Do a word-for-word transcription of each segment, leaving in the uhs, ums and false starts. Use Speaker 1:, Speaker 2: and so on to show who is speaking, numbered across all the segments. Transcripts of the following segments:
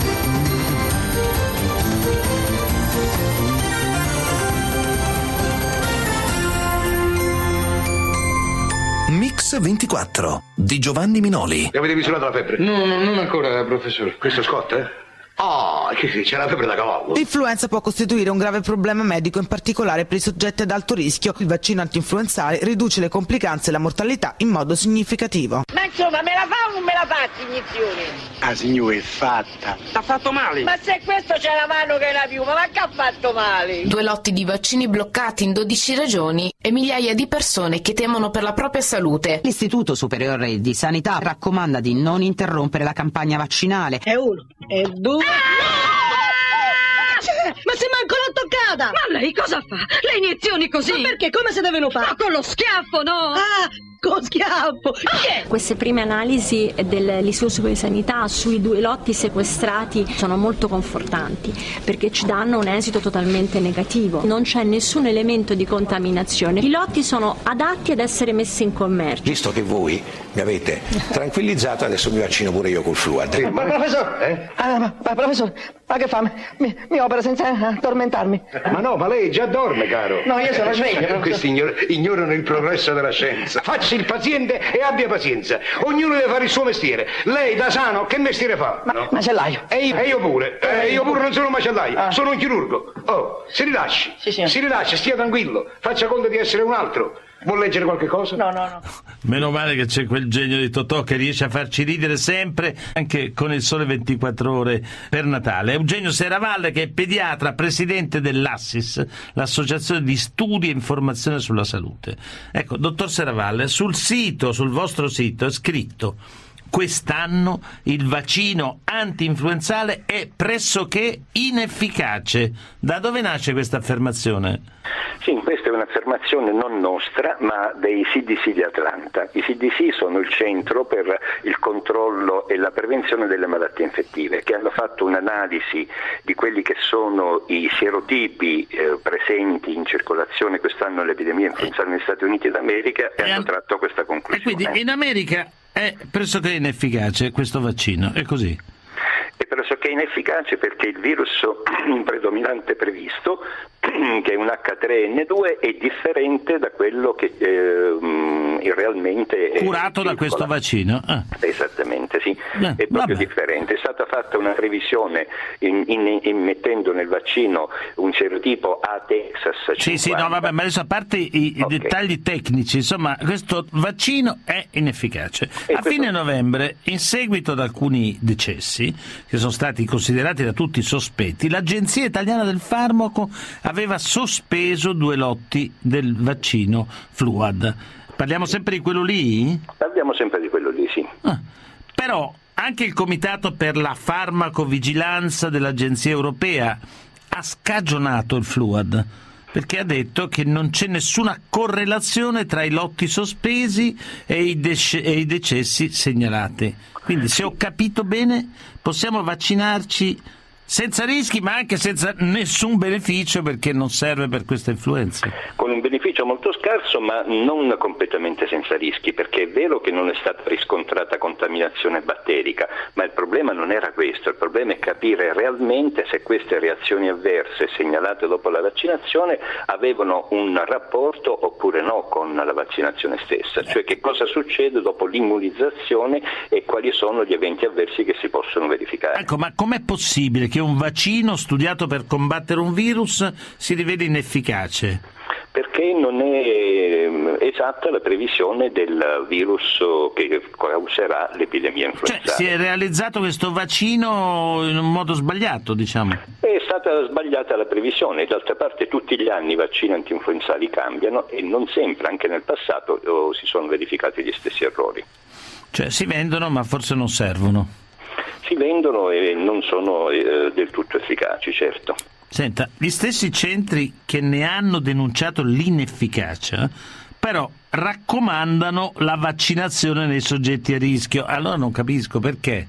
Speaker 1: Mix ventiquattro di Giovanni Minoli.
Speaker 2: Avete misurato la febbre?
Speaker 3: No, no, non ancora, professore.
Speaker 2: Questo Scott, eh? Ah, oh, che c'è la febbre da cavallo.
Speaker 4: L'influenza può costituire un grave problema medico, in particolare per i soggetti ad alto rischio. Il vaccino antinfluenzale riduce le complicanze e la mortalità in modo significativo.
Speaker 5: Ma insomma, me la fa o non me la fa iniezione?
Speaker 3: Ah, signore, è fatta. T'ha fatto male?
Speaker 5: Ma se questo c'è la mano che è una piuma, ma che ha fatto male?
Speaker 6: Due lotti di vaccini bloccati in dodici regioni e migliaia di persone che temono per la propria salute.
Speaker 7: L'Istituto Superiore di Sanità raccomanda di non interrompere la campagna vaccinale.
Speaker 5: È uno, è due... Ma se manco l'ho toccata!
Speaker 8: Ma lei cosa fa? Le iniezioni così?
Speaker 5: Ma perché? Come se devono fare?
Speaker 8: Ma con lo schiaffo, no?
Speaker 5: Ah, con schiaffo!
Speaker 8: Che?
Speaker 9: Queste prime analisi dell'Istituto Superiore di Sanità sui due lotti sequestrati sono molto confortanti perché ci danno un esito totalmente negativo. Non c'è nessun elemento di contaminazione. I lotti sono adatti ad essere messi in commercio.
Speaker 10: Visto che voi mi avete tranquillizzato, adesso mi vaccino pure io col Fluad.
Speaker 5: Sì, ma professore, eh? ah, ma, ma professore, ma che fa? Mi, mi opera senza addormentarmi.
Speaker 2: Ma no, ma lei già dorme, caro.
Speaker 5: No, io sono sveglio.
Speaker 2: Questi ignor- ignorano il progresso della scienza. Facci il paziente e abbia pazienza. Ognuno deve fare il suo mestiere. Lei da sano che mestiere fa?
Speaker 5: Ma,
Speaker 2: no?
Speaker 5: macellaio.
Speaker 2: E io, e io pure. Eh, io pure non sono un macellaio,
Speaker 5: ah.
Speaker 2: sono un chirurgo. Oh, si rilasci.
Speaker 5: Sì, sì.
Speaker 2: Si rilasci, stia tranquillo. Faccia conto di essere un altro. Vuol leggere qualche cosa?
Speaker 5: No, no, no.
Speaker 11: Meno male che c'è quel genio di Totò che riesce a farci ridere sempre, anche con il Sole ventiquattro Ore per Natale. Eugenio Serravalle, che è pediatra, presidente dell'Assis, l'Associazione di Studi e Informazione sulla Salute. Ecco, dottor Serravalle, sul sito, sul vostro sito è scritto: quest'anno il vaccino anti-influenzale è pressoché inefficace. Da dove nasce questa affermazione?
Speaker 12: Sì, questa è un'affermazione non nostra, ma dei C D C di Atlanta. I C D C sono il centro per il controllo e la prevenzione delle malattie infettive, che hanno fatto un'analisi di quelli che sono i sierotipi eh, presenti in circolazione quest'anno all'epidemia influenzale negli Stati Uniti d'America e, e hanno an... tratto questa conclusione.
Speaker 11: E quindi in America è pressoché inefficace questo vaccino, è così?
Speaker 12: È pressoché inefficace perché il virus predominante previsto, che è un acca tre enne due, è differente da quello che eh, realmente è
Speaker 11: curato da questo vaccino. Ah.
Speaker 12: Esattamente, sì,
Speaker 11: Beh,
Speaker 12: è proprio
Speaker 11: vabbè.
Speaker 12: differente. È stata fatta una revisione in, in, in mettendo nel vaccino un serotipo A Texas cinquanta.
Speaker 11: Sì, sì, no, vabbè, ma adesso a parte i, i okay. dettagli tecnici, insomma, questo vaccino è inefficace. E a questo... fine novembre, in seguito ad alcuni decessi che sono stati considerati da tutti sospetti, l'Agenzia Italiana del Farmaco aveva sospeso due lotti del vaccino Fluad. Parliamo sempre di quello lì?
Speaker 12: Parliamo sempre di quello lì, sì.
Speaker 11: Ah, però anche il Comitato per la Farmacovigilanza dell'Agenzia Europea ha scagionato il Fluad, perché ha detto che non c'è nessuna correlazione tra i lotti sospesi e i, dec- e i decessi segnalati. Quindi, se ho capito bene, possiamo vaccinarci senza rischi, ma anche senza nessun beneficio, perché non serve per questa influenza.
Speaker 12: Con un beneficio molto scarso, ma non completamente senza rischi, perché è vero che non è stata riscontrata contaminazione batterica, ma il problema non era questo. Il problema è capire realmente se queste reazioni avverse segnalate dopo la vaccinazione avevano un rapporto oppure no con la vaccinazione stessa, cioè che cosa succede dopo l'immunizzazione e quali sono gli eventi avversi che si possono verificare.
Speaker 11: Ecco, ma com'è possibile che un vaccino studiato per combattere un virus si riveli inefficace?
Speaker 12: Perché non è esatta la previsione del virus che causerà l'epidemia influenzale.
Speaker 11: Cioè, si è realizzato questo vaccino in un modo sbagliato, diciamo?
Speaker 12: È stata sbagliata la previsione. D'altra parte tutti gli anni i vaccini antinfluenzali cambiano e non sempre, anche nel passato, si sono verificati gli stessi errori.
Speaker 11: Cioè, si vendono ma forse non servono.
Speaker 12: Si vendono e non sono eh, del tutto efficaci, certo.
Speaker 11: Senta, gli stessi centri che ne hanno denunciato l'inefficacia, però raccomandano la vaccinazione nei soggetti a rischio. Allora non capisco perché.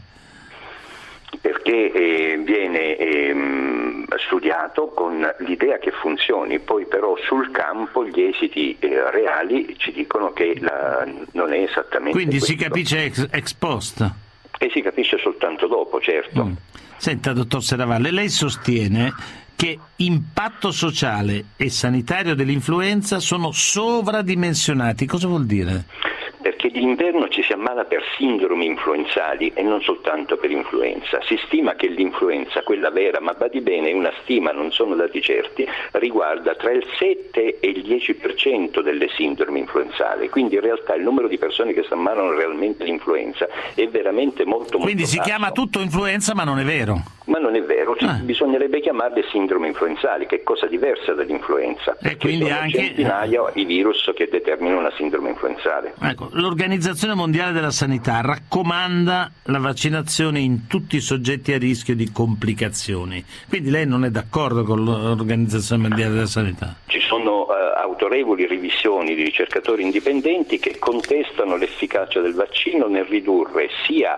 Speaker 12: Perché eh, viene eh, studiato con l'idea che funzioni, poi però sul campo gli esiti eh, reali ci dicono che la, non è esattamente
Speaker 11: Quindi
Speaker 12: questo.
Speaker 11: Si capisce ex, ex post?
Speaker 12: E si capisce soltanto dopo, certo.
Speaker 11: Mm. Senta, dottor Serravalle, lei sostiene che impatto sociale e sanitario dell'influenza sono sovradimensionati. Cosa vuol dire?
Speaker 12: Perché d'inverno ci si ammala per sindromi influenzali e non soltanto per influenza. Si stima che l'influenza, quella vera, ma badi bene, è una stima, non sono dati certi, riguarda tra il sette e il dieci per cento delle sindromi influenzali. Quindi in realtà il numero di persone che si ammalano realmente di influenza è veramente molto, molto
Speaker 11: Quindi si
Speaker 12: basso.
Speaker 11: chiama tutto influenza, ma non è vero.
Speaker 12: Ma non è vero,
Speaker 11: Ah.
Speaker 12: bisognerebbe chiamarle sindrome influenzali, che è cosa diversa dall'influenza.
Speaker 11: E quindi
Speaker 12: sono
Speaker 11: anche
Speaker 12: centinaia i virus che determinano una sindrome influenzale.
Speaker 11: Ecco, l'Organizzazione Mondiale della Sanità raccomanda la vaccinazione in tutti i soggetti a rischio di complicazioni. Quindi lei non è d'accordo con l'Organizzazione Mondiale della Sanità?
Speaker 12: Ci sono uh, autorevoli revisioni di ricercatori indipendenti che contestano l'efficacia del vaccino nel ridurre sia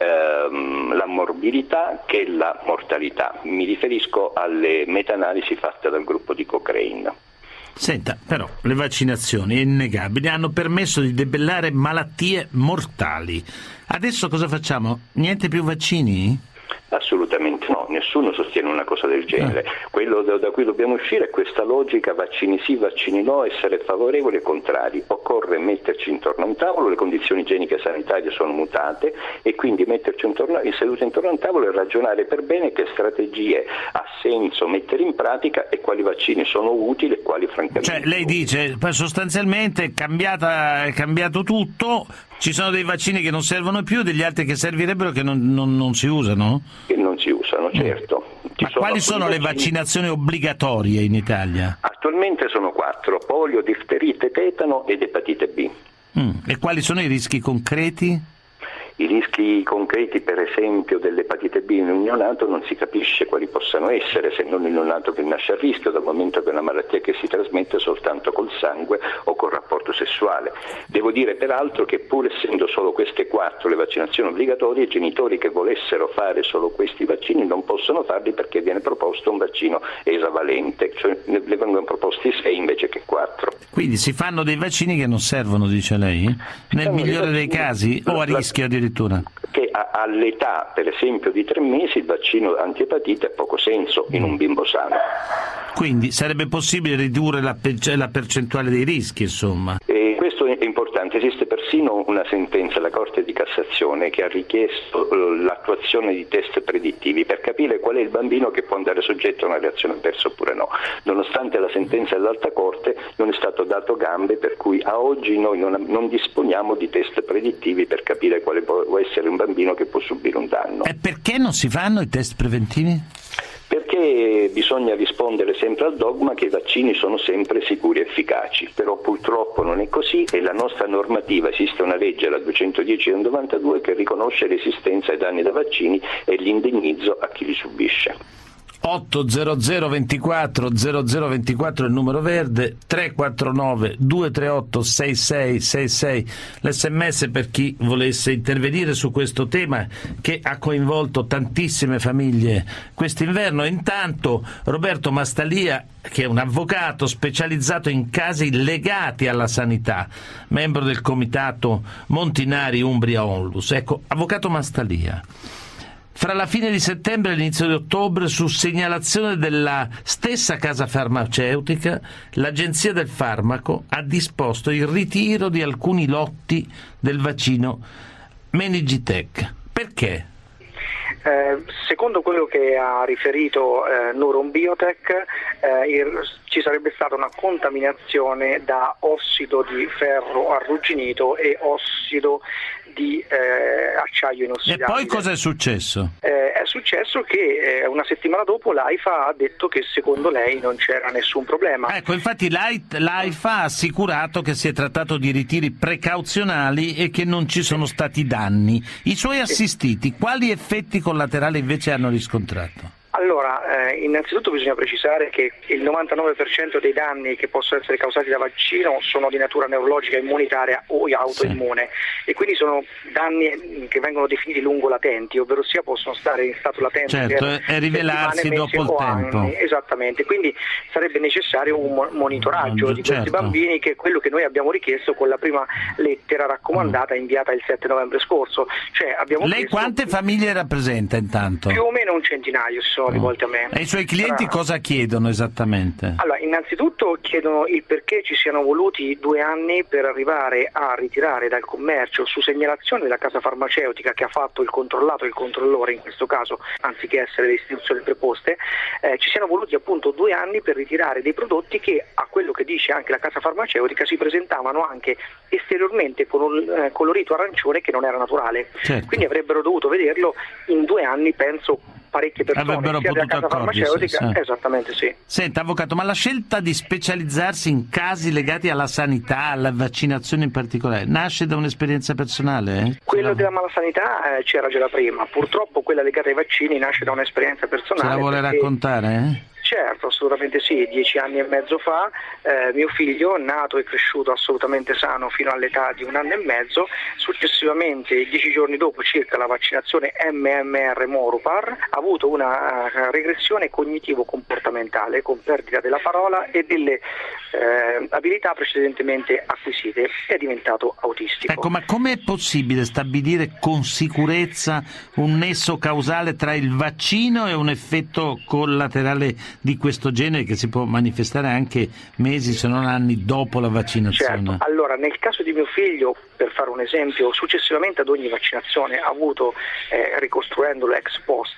Speaker 12: ehm, la morbilità che la mortalità. Mi riferisco alle meta-analisi fatte dal gruppo di Cochrane.
Speaker 11: Senta, però, le vaccinazioni, è innegabile, hanno permesso di debellare malattie mortali. Adesso cosa facciamo? Niente più vaccini?
Speaker 12: Assolutamente no, nessuno sostiene una cosa del genere. Quello da, da cui dobbiamo uscire è questa logica vaccini sì, vaccini no, essere favorevoli e contrari. Occorre metterci intorno a un tavolo, le condizioni igieniche e sanitarie sono mutate e quindi metterci intorno, seduti intorno a un tavolo e ragionare per bene che strategie ha senso mettere in pratica e quali vaccini sono utili e quali francamente.
Speaker 11: Cioè lei dice sostanzialmente è, cambiata, è cambiato tutto, ci sono dei vaccini che non servono più, degli altri che servirebbero che non, non, non si usano?
Speaker 12: Che non si usano, certo. Ci
Speaker 11: Ma
Speaker 12: sono
Speaker 11: quali sono le
Speaker 12: vaccini...
Speaker 11: vaccinazioni obbligatorie in Italia?
Speaker 12: Attualmente sono quattro: polio, difterite, tetano ed epatite B.
Speaker 11: Mm. E quali sono i rischi concreti?
Speaker 12: I rischi concreti, per esempio, dell'epatite B in un neonato non si capisce quali possano essere, se non il neonato che nasce a rischio, dal momento che è una malattia che si trasmette soltanto col sangue o col rapporto sessuale. Devo dire peraltro che pur essendo solo queste quattro le vaccinazioni obbligatorie, i genitori che volessero fare solo questi vaccini non possono farli perché viene proposto un vaccino esavalente, cioè ne vengono proposti sei invece che quattro.
Speaker 11: Quindi si fanno dei vaccini che non servono, dice lei? Nel migliore dei casi o a rischio addirittura?
Speaker 12: Che all'età, per esempio, di tre mesi il vaccino antiepatite ha poco senso in un bimbo sano.
Speaker 11: Quindi sarebbe possibile ridurre la, pe- la percentuale dei rischi, insomma.
Speaker 12: E questo è importante, esiste persino una sentenza della Corte di Cassazione che ha richiesto l'attuazione di test predittivi per capire qual è il bambino che può andare soggetto a una reazione avversa oppure no. Nonostante la sentenza dell'Alta Corte non è stato dato gambe, per cui a oggi noi non, non disponiamo di test predittivi per capire quale può essere un bambino che può subire un danno.
Speaker 11: E perché non si fanno i test preventivi?
Speaker 12: Perché bisogna rispondere sempre al dogma che i vaccini sono sempre sicuri e efficaci, però purtroppo non è così e la nostra normativa, esiste una legge, la duecentodieci del novantadue, che riconosce l'esistenza ai danni da vaccini e l'indennizzo a chi li subisce.
Speaker 11: otto zero zero ventiquattro zero zero ventiquattro è il numero verde, tre quattro nove due tre otto sei sei sei sei l'sms per chi volesse intervenire su questo tema che ha coinvolto tantissime famiglie quest'inverno. Intanto Roberto Mastalia, che è un avvocato specializzato in casi legati alla sanità, membro del comitato Montinari Umbria Onlus. Ecco, avvocato Mastalia, fra la fine di settembre e l'inizio di ottobre, su segnalazione della stessa casa farmaceutica, l'Agenzia del Farmaco ha disposto il ritiro di alcuni lotti del vaccino Meningitech. Perché?
Speaker 13: Eh, secondo quello che ha riferito eh, Nuron Biotech, eh, il, ci sarebbe stata una contaminazione da ossido di ferro arrugginito e ossido di eh, acciaio inossidabile.
Speaker 11: E poi cosa è successo?
Speaker 13: Eh, è successo che eh, una settimana dopo l'AIFA ha detto che secondo lei non c'era nessun problema.
Speaker 11: Ecco, infatti l'AIFA ha assicurato che si è trattato di ritiri precauzionali e che non ci sono stati danni. I suoi assistiti quali effetti collaterali invece hanno riscontrato?
Speaker 13: Allora, eh, innanzitutto bisogna precisare che il novantanove per cento dei danni che possono essere causati da vaccino sono di natura neurologica, immunitaria o autoimmune, sì. E quindi sono danni che vengono definiti lungolatenti, ovvero sia possono stare in stato latente
Speaker 11: certo,
Speaker 13: per
Speaker 11: e rivelarsi dopo il tempo.
Speaker 13: Anni. Esattamente, quindi sarebbe necessario un monitoraggio di questi
Speaker 11: certo.
Speaker 13: bambini, che è quello che noi abbiamo richiesto con la prima lettera raccomandata inviata il sette novembre scorso. Cioè, abbiamo
Speaker 11: Lei
Speaker 13: chiesto...
Speaker 11: quante famiglie rappresenta intanto?
Speaker 13: Più o meno un centinaio si sono rivolti a me.
Speaker 11: E i suoi clienti
Speaker 13: ah.
Speaker 11: cosa chiedono esattamente?
Speaker 13: Allora, innanzitutto chiedono il perché ci siano voluti due anni per arrivare a ritirare dal commercio, su segnalazione della casa farmaceutica che ha fatto il controllato e il controllore in questo caso, anziché essere le istituzioni preposte, eh, ci siano voluti appunto due anni per ritirare dei prodotti che, a quello che dice anche la casa farmaceutica, si presentavano anche esteriormente con un eh, colorito arancione che non era naturale.
Speaker 11: Certo.
Speaker 13: Quindi avrebbero dovuto vederlo in due anni, penso parecchie persone,
Speaker 11: avrebbero
Speaker 13: sia della
Speaker 11: potuto
Speaker 13: casa farmaceutica,
Speaker 11: sì.
Speaker 13: esattamente sì.
Speaker 11: Senta, avvocato, ma la scelta di specializzarsi in casi legati alla sanità, alla vaccinazione in particolare, nasce da un'esperienza personale? Eh?
Speaker 13: Quello
Speaker 11: la...
Speaker 13: della malasanità eh, c'era già da prima, purtroppo quella legata ai vaccini nasce da un'esperienza personale.
Speaker 11: Ce la vuole
Speaker 13: perché...
Speaker 11: raccontare? Eh?
Speaker 13: Certo, assolutamente sì. Dieci anni e mezzo fa eh, mio figlio, nato e cresciuto assolutamente sano fino all'età di un anno e mezzo, successivamente, dieci giorni dopo circa la vaccinazione M M R Morupar, ha avuto una uh, regressione cognitivo-comportamentale con perdita della parola e delle eh, abilità precedentemente acquisite, e è diventato autistico.
Speaker 11: Ecco, ma com'è possibile stabilire con sicurezza un nesso causale tra il vaccino e un effetto collaterale di questo genere che si può manifestare anche mesi se non anni dopo la vaccinazione?
Speaker 13: Certo. Allora, nel caso di mio figlio, per fare un esempio, successivamente ad ogni vaccinazione ha avuto, eh, ricostruendolo ex post,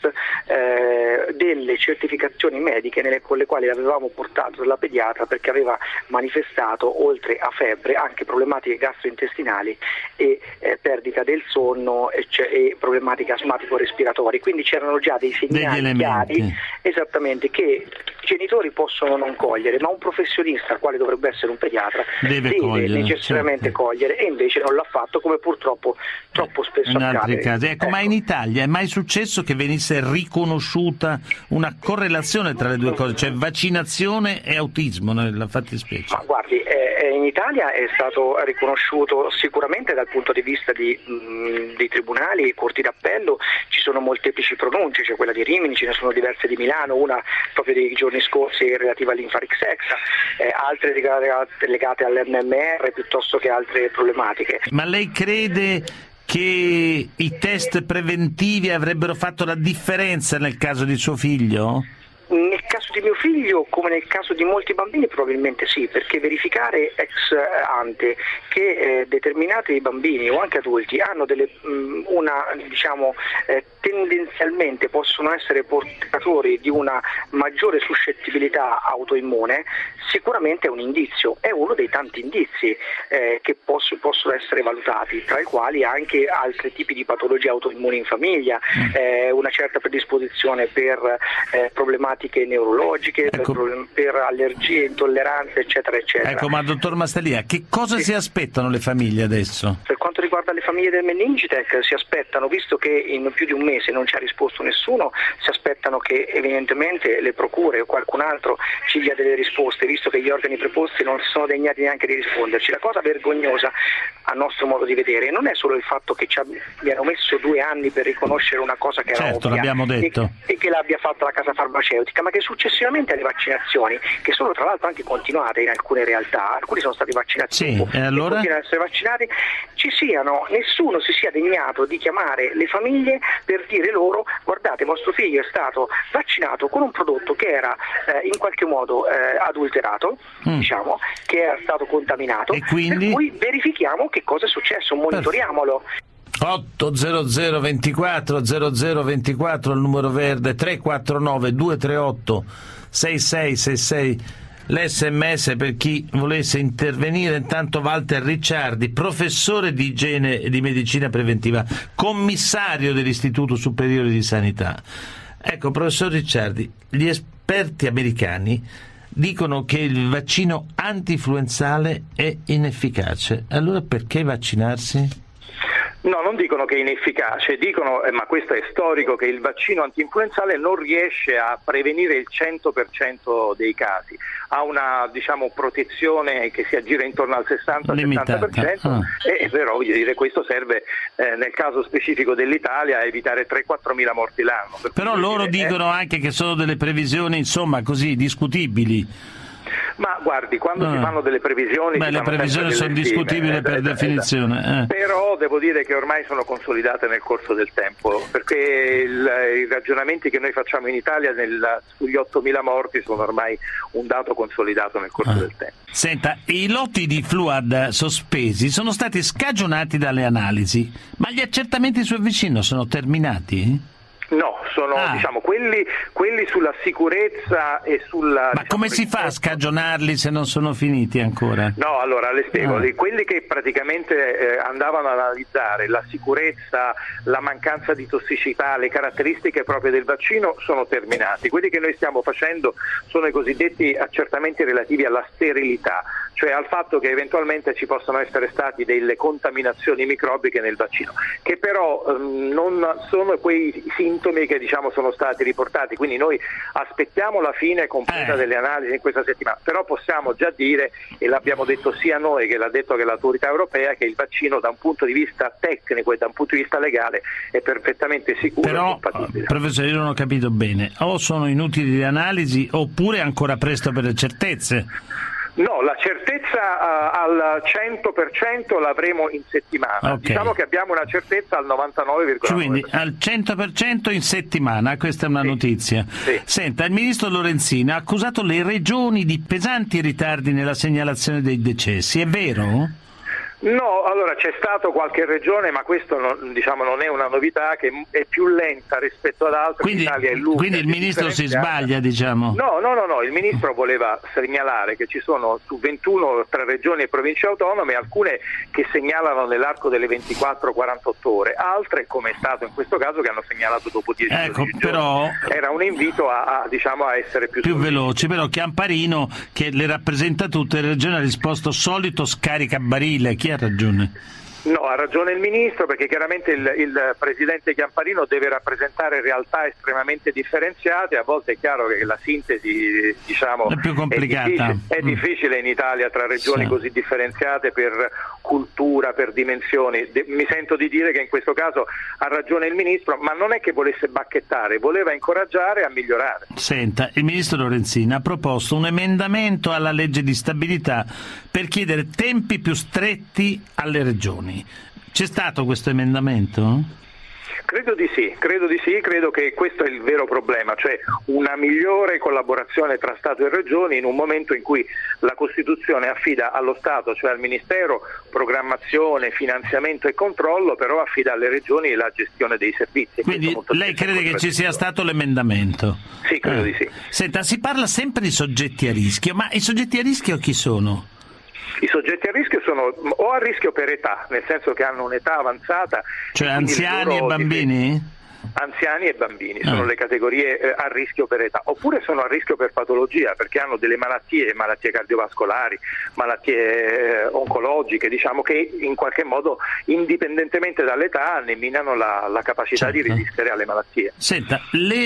Speaker 13: eh, delle certificazioni mediche nelle, con le quali avevamo portato dalla pediatra, perché aveva manifestato, oltre a febbre, anche problematiche gastrointestinali e eh, perdita del sonno e, cioè, e problematiche asmatico-respiratorie. Quindi c'erano già dei segnali chiari, esattamente, che i genitori possono non cogliere, ma un professionista, quale dovrebbe essere un pediatra,
Speaker 11: deve,
Speaker 13: deve
Speaker 11: cogliere,
Speaker 13: necessariamente certo. cogliere, e invece non l'ha fatto, come purtroppo troppo spesso
Speaker 11: in
Speaker 13: accade.
Speaker 11: altri casi. Ecco, ecco, ma in Italia è mai successo che venisse riconosciuta una correlazione tra le due cose, cioè vaccinazione e autismo nella fattispecie?
Speaker 13: Ma guardi, eh, in Italia è stato riconosciuto sicuramente dal punto di vista di, mh, dei tribunali e corti d'appello. Ci sono molteplici pronunce, c'è quella di Rimini, ce ne sono diverse di Milano, una proprio dei giorni scorsi relativa all'Infarixexa, eh, altre legate, legate all'M M R piuttosto che altre problematiche.
Speaker 11: Ma lei crede che i test preventivi avrebbero fatto la differenza nel caso di suo figlio?
Speaker 13: Nel caso di mio figlio, come nel caso di molti bambini, probabilmente sì, perché verificare ex ante che eh, determinati bambini o anche adulti hanno delle, mh, una, diciamo, eh, tendenzialmente possono essere portatori di una maggiore suscettibilità autoimmune, sicuramente è un indizio, è uno dei tanti indizi eh, che posso, possono essere valutati, tra i quali anche altri tipi di patologie autoimmuni in famiglia, eh, una certa predisposizione per eh, problematiche neurologiche, ecco. per, per allergie, intolleranze, eccetera, eccetera.
Speaker 11: Ecco, ma dottor Mastallia, che cosa sì. si aspettano le famiglie adesso?
Speaker 13: Per quanto riguarda le famiglie del Meningitech, si aspettano, visto che in più di un mese non ci ha risposto nessuno, si aspettano che evidentemente le procure o qualcun altro ci dia delle risposte, visto che gli organi preposti non si sono degnati neanche di risponderci. La cosa vergognosa, a nostro modo di vedere, non è solo il fatto che ci abbiano messo due anni per riconoscere una cosa che era
Speaker 11: certo,
Speaker 13: ovvia,
Speaker 11: l'abbiamo detto.
Speaker 13: E, e che l'abbia fatta la casa farmaceutica, ma che successivamente alle vaccinazioni, che sono tra l'altro anche continuate in alcune realtà, alcuni sono stati vaccinati
Speaker 11: sì,
Speaker 13: dopo,
Speaker 11: e allora?
Speaker 13: continuano ad essere vaccinati, ci siano, nessuno si sia degnato di chiamare le famiglie per dire loro: guardate, vostro figlio è stato vaccinato con un prodotto che era eh, in qualche modo eh, adulterato, mm. diciamo, che era stato contaminato,
Speaker 11: e quindi?
Speaker 13: Per cui verifichiamo che cosa è successo, monitoriamolo.
Speaker 11: otto zero zero ventiquattro zero zero ventiquattro il numero verde, tre quattro nove due tre otto sei sei sei sei l'esse emme esse per chi volesse intervenire. Intanto Walter Ricciardi, professore di igiene e di medicina preventiva, commissario dell'Istituto Superiore di Sanità. Ecco, professor Ricciardi, gli esperti americani dicono che il vaccino antinfluenzale è inefficace, allora perché vaccinarsi?
Speaker 13: No, non dicono che è inefficace, dicono, eh, ma questo è storico, che il vaccino antinfluenzale non riesce a prevenire il cento per cento dei casi, ha una diciamo protezione che si aggira intorno al sessanta settanta per cento, ah. e però voglio dire, questo serve eh, nel caso specifico dell'Italia a evitare tre quattro mila morti l'anno. Per
Speaker 11: però loro dire, dicono eh, anche che sono delle previsioni insomma così discutibili.
Speaker 13: Ma guardi, quando ah. si fanno delle previsioni...
Speaker 11: Beh, le previsioni sono discutibili eh, per eh, definizione. Eh.
Speaker 13: Però devo dire che ormai sono consolidate nel corso del tempo, perché il, i ragionamenti che noi facciamo in Italia nel, sugli ottomila morti sono ormai un dato consolidato nel corso ah. del tempo.
Speaker 11: Senta, i lotti di Fluad sospesi sono stati scagionati dalle analisi, ma gli accertamenti sul vaccino sono terminati?
Speaker 13: No, sono ah. diciamo quelli, quelli sulla sicurezza e sulla...
Speaker 11: Ma diciamo, come si fa a scagionarli se non sono finiti ancora?
Speaker 13: No, allora le spiego,
Speaker 11: ah.
Speaker 13: quelli che praticamente eh, andavano ad analizzare la sicurezza, la mancanza di tossicità, le caratteristiche proprie del vaccino sono terminati. Quelli che noi stiamo facendo sono i cosiddetti accertamenti relativi alla sterilità, cioè al fatto che eventualmente ci possono essere stati delle contaminazioni microbiche nel vaccino, che però ehm, non sono quei sintomi che diciamo sono stati riportati, quindi noi aspettiamo la fine completa eh. delle analisi in questa settimana, però possiamo già dire, e l'abbiamo detto sia noi che l'ha detto che l'autorità europea, che il vaccino da un punto di vista tecnico e da un punto di vista legale è perfettamente sicuro
Speaker 11: però,
Speaker 13: e compatibile.
Speaker 11: Professore, io non ho capito bene, o sono inutili le analisi oppure è ancora presto per le certezze?
Speaker 13: No, la certezza uh, al cento per cento l'avremo in settimana. Okay. Diciamo che abbiamo una certezza al novantanove virgola nove per cento.
Speaker 11: Quindi al cento per cento in settimana, questa è una
Speaker 13: sì.
Speaker 11: notizia.
Speaker 13: Sì.
Speaker 11: Senta, il ministro Lorenzin ha accusato le regioni di pesanti ritardi nella segnalazione dei decessi, è vero?
Speaker 13: No, allora c'è stato qualche regione, ma questo non, diciamo, non è una novità, che è più lenta rispetto ad altre.
Speaker 11: Quindi,
Speaker 13: Italia è lunga,
Speaker 11: quindi il ministro si sbaglia, diciamo?
Speaker 13: No, no, no, no, il ministro voleva segnalare che ci sono su ventuno tra regioni e province autonome alcune che segnalano nell'arco delle ventiquattro quarantotto ore, altre, come è stato in questo caso, che hanno segnalato dopo dieci
Speaker 11: ecco,
Speaker 13: giorni.
Speaker 11: Però
Speaker 13: era un invito a, a, diciamo, a essere più,
Speaker 11: più veloci, però Chiamparino, che le rappresenta tutte le regioni, ha risposto solito scaricabarile. Chi ha ragione?
Speaker 13: No, ha ragione il ministro, perché chiaramente il, il presidente Chiamparino deve rappresentare realtà estremamente differenziate. A volte è chiaro che la sintesi, diciamo,
Speaker 11: è più complicata.
Speaker 13: È difficile, è difficile in Italia tra regioni sì. così differenziate per cultura, per dimensioni. De, mi sento di dire che in questo caso ha ragione il ministro, ma non è che volesse bacchettare, voleva incoraggiare a migliorare.
Speaker 11: Senta, il ministro Lorenzin ha proposto un emendamento alla legge di stabilità per chiedere tempi più stretti alle regioni. C'è stato questo emendamento?
Speaker 13: Credo di sì, credo di sì, credo che questo è il vero problema, cioè una migliore collaborazione tra Stato e Regioni in un momento in cui la Costituzione affida allo Stato, cioè al Ministero, programmazione, finanziamento e controllo, però affida alle Regioni la gestione dei servizi.
Speaker 11: Quindi lei crede che ci sia stato l'emendamento?
Speaker 13: Sì, credo eh. di sì.
Speaker 11: Senta, si parla sempre di soggetti a rischio, ma i soggetti a rischio chi sono?
Speaker 13: I soggetti a rischio sono o a rischio per età, nel senso che hanno un'età avanzata.
Speaker 11: Cioè anziani e bambini?
Speaker 13: Anziani e bambini sono
Speaker 11: ah.
Speaker 13: le categorie eh, a rischio per età, oppure sono a rischio per patologia, perché hanno delle malattie, malattie cardiovascolari, malattie eh, oncologiche, diciamo, che in qualche modo, indipendentemente dall'età, ne minano la, la capacità certo. di resistere alle malattie.
Speaker 11: Senta,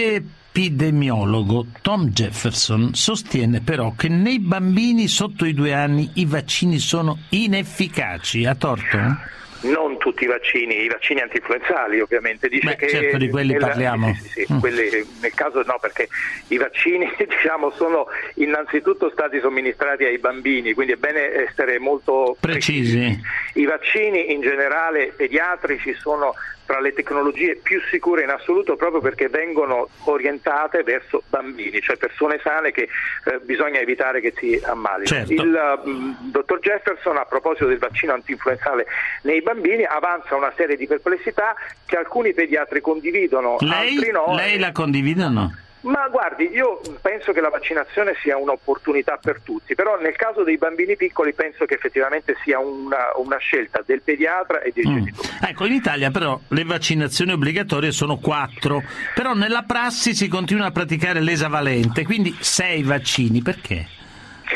Speaker 11: l'epidemiologo Tom Jefferson sostiene però che nei bambini sotto i due anni i vaccini sono inefficaci. Ha torto?
Speaker 13: Non tutti i vaccini, i vaccini antinfluenzali ovviamente, dice
Speaker 11: Beh,
Speaker 13: che
Speaker 11: certo, di quelli
Speaker 13: nel,
Speaker 11: parliamo.
Speaker 13: sì, sì, sì, mm. quelli, nel caso no, perché i vaccini diciamo sono innanzitutto stati somministrati ai bambini, quindi è bene essere molto
Speaker 11: precisi.
Speaker 13: precisi. I vaccini in generale pediatrici sono tra le tecnologie più sicure in assoluto, proprio perché vengono orientate verso bambini, cioè persone sane che eh, bisogna evitare che si ammalino.
Speaker 11: Certo.
Speaker 13: Il uh, dottor Jefferson, a proposito del vaccino antinfluenzale nei bambini, avanza una serie di perplessità che alcuni pediatri condividono,
Speaker 11: lei,
Speaker 13: altri no.
Speaker 11: Lei la condivide o no?
Speaker 13: Ma guardi, io penso che la vaccinazione sia un'opportunità per tutti, però nel caso dei bambini piccoli penso che effettivamente sia una, una scelta del pediatra e dei
Speaker 11: mm.
Speaker 13: genitori.
Speaker 11: Ecco, in Italia però le vaccinazioni obbligatorie sono quattro, però nella prassi si continua a praticare l'esavalente, quindi sei vaccini, perché?
Speaker 13: Perché